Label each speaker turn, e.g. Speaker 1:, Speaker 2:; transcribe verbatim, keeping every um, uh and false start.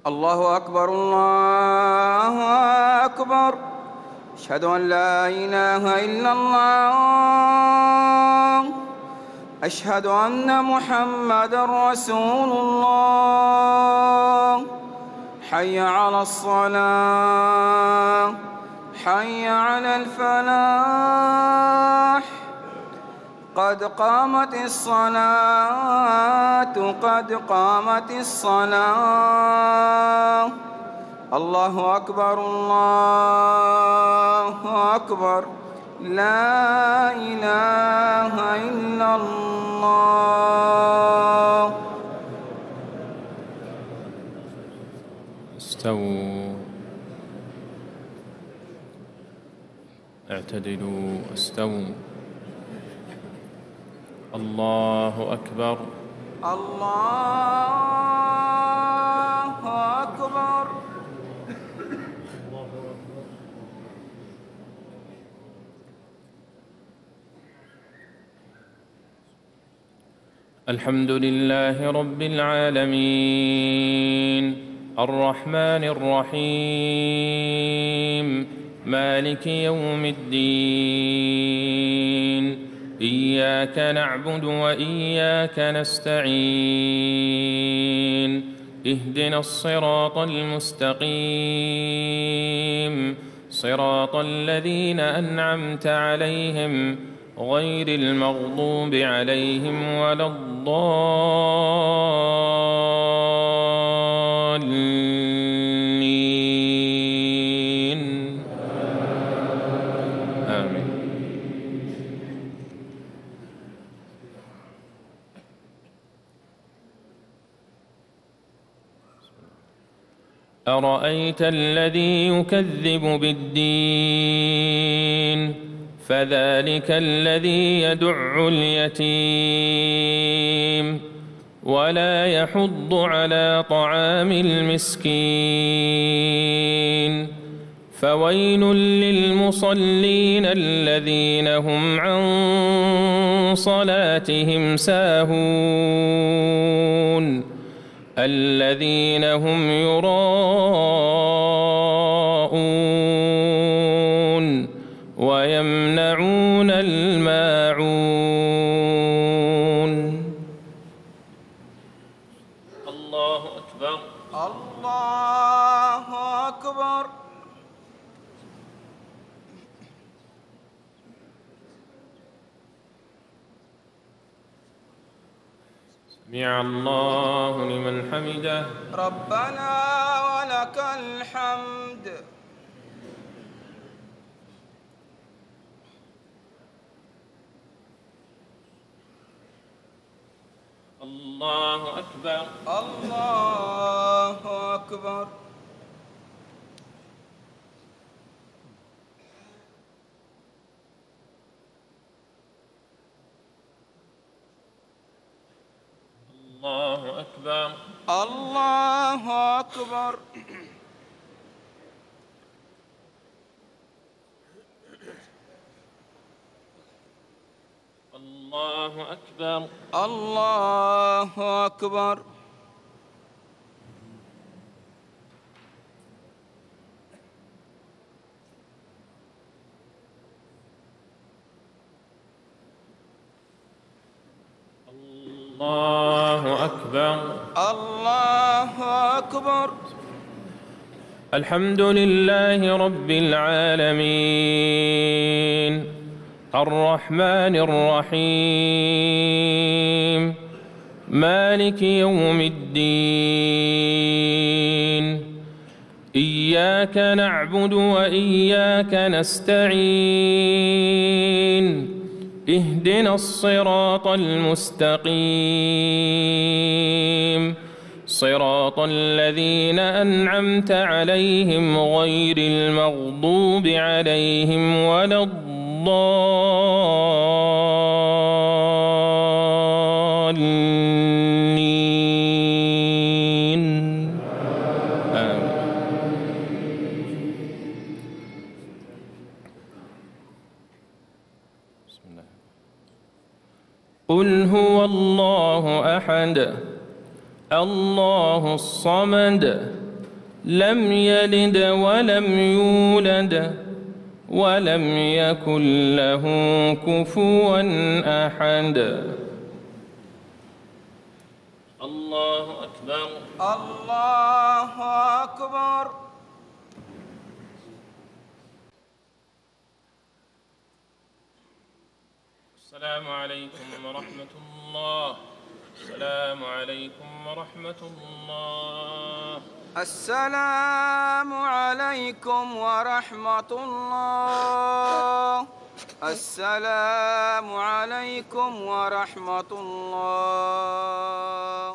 Speaker 1: الله أكبر الله أكبر. أشهد أن لا إله إلا الله. أشهد أن محمدًا رسول الله. حي على الصلاة، حي على الفلاح. قد قامت الصلاة، قد قامت الصلاة. الله أكبر الله أكبر. لا إله إلا الله.
Speaker 2: استووا، اعتدلوا، استووا. الله أكبر
Speaker 1: الله أكبر.
Speaker 2: الحمد لله رب العالمين، الرحمن الرحيم، مالك يوم الدين. إياك نعبد وإياك نستعين. اهدنا الصراط المستقيم، صراط الذين أنعمت عليهم غير المغضوب عليهم ولا الضالين. آمين. أرأيت الذي يكذب بالدين فذلك الذي يدع اليتيم ولا يحض على طعام المسكين. فويل للمصلين الذين هم عن صلاتهم ساهون الذين هم يراءون ويمنعون الماعون. الله أكبر
Speaker 1: الله أكبر.
Speaker 2: سمع الله لمن حمده.
Speaker 1: ربنا ولك الحمد.
Speaker 2: الله أكبر
Speaker 1: الله أكبر.
Speaker 2: الله أكبر
Speaker 1: الله أكبر.
Speaker 2: الله أكبر
Speaker 1: الله أكبر.
Speaker 2: الله أكبر
Speaker 1: الله أكبر.
Speaker 2: الحمد لله رب العالمين، الرحمن الرحيم، مالك يوم الدين. إياك نعبد وإياك نستعين. اهدنا الصراط المستقيم، صراط الذين أنعمت عليهم غير المغضوب عليهم ولا الضالين. آمين. بسم الله. قل هو الله أحد الله الصمد لم يلد ولم يولد ولم يكن له كفوا أحد. الله أكبر.
Speaker 1: الله أكبر.
Speaker 2: السلام عليكم ورحمة الله. السلام عليكم ورحمة الله.
Speaker 1: السلام عليكم ورحمة الله. السلام عليكم ورحمة الله.